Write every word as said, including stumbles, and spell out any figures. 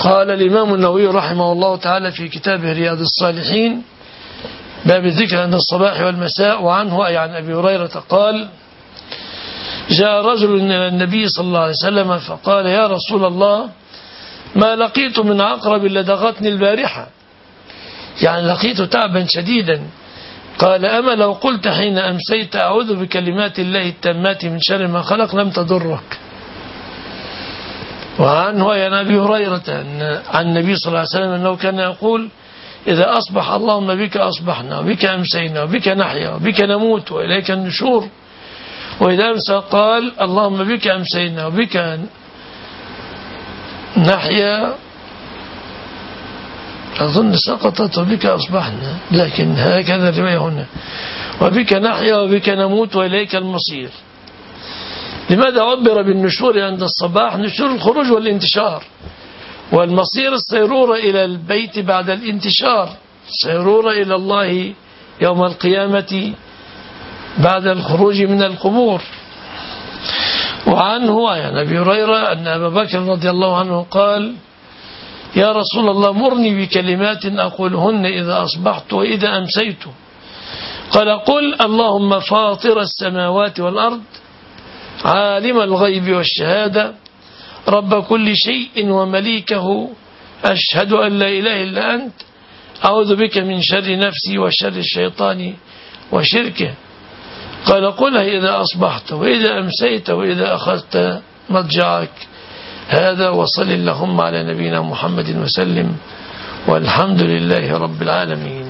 قال الإمام النووي رحمه الله تعالى في كتابه رياض الصالحين باب الذكر عند الصباح والمساء، وعنه أي عن أبي هريرة قال: جاء رجل إلى النبي صلى الله عليه وسلم فقال: يا رسول الله، ما لقيت من عقرب لدغتني البارحة، يعني لقيت تعبا شديدا. قال: أما لو قلت حين أمسيت أعوذ بكلمات الله التامات من شر ما خلق لم تضرك. وعنه عن أبي هريرة عن النبي صلى الله عليه وسلم أنه كان يقول: إذا أصبح اللهم بك أصبحنا وبك أمسينا وبك نحيا وبك نموت وإليك النشور. وإذا أمسى قال: اللهم بك أمسينا وبك نحيا، أظن سقطت وبك أصبحنا، لكن هكذا الرواية هنا، وبك نحيا وبك نموت وإليك المصير. لماذا عبر بالنشور عند الصباح؟ نشور الخروج والانتشار، والمصير السيرورة إلى البيت بعد الانتشار، سيرورة إلى الله يوم القيامة بعد الخروج من القبور. وعنه عن أبي هريرة أن أبا بكر رضي الله عنه قال: يا رسول الله، مرني بكلمات أقولهن إذا أصبحت وإذا أمسيت. قال: قل اللهم فاطر السماوات والأرض عالم الغيب والشهادة رب كل شيء ومليكه أشهد أن لا إله إلا أنت أعوذ بك من شر نفسي وشر الشيطان وشركه. قال: قلها إذا أصبحت وإذا أمسيت وإذا أخذت مضجعك. هذا، وصل اللهم على نبينا محمد وسلم، والحمد لله رب العالمين.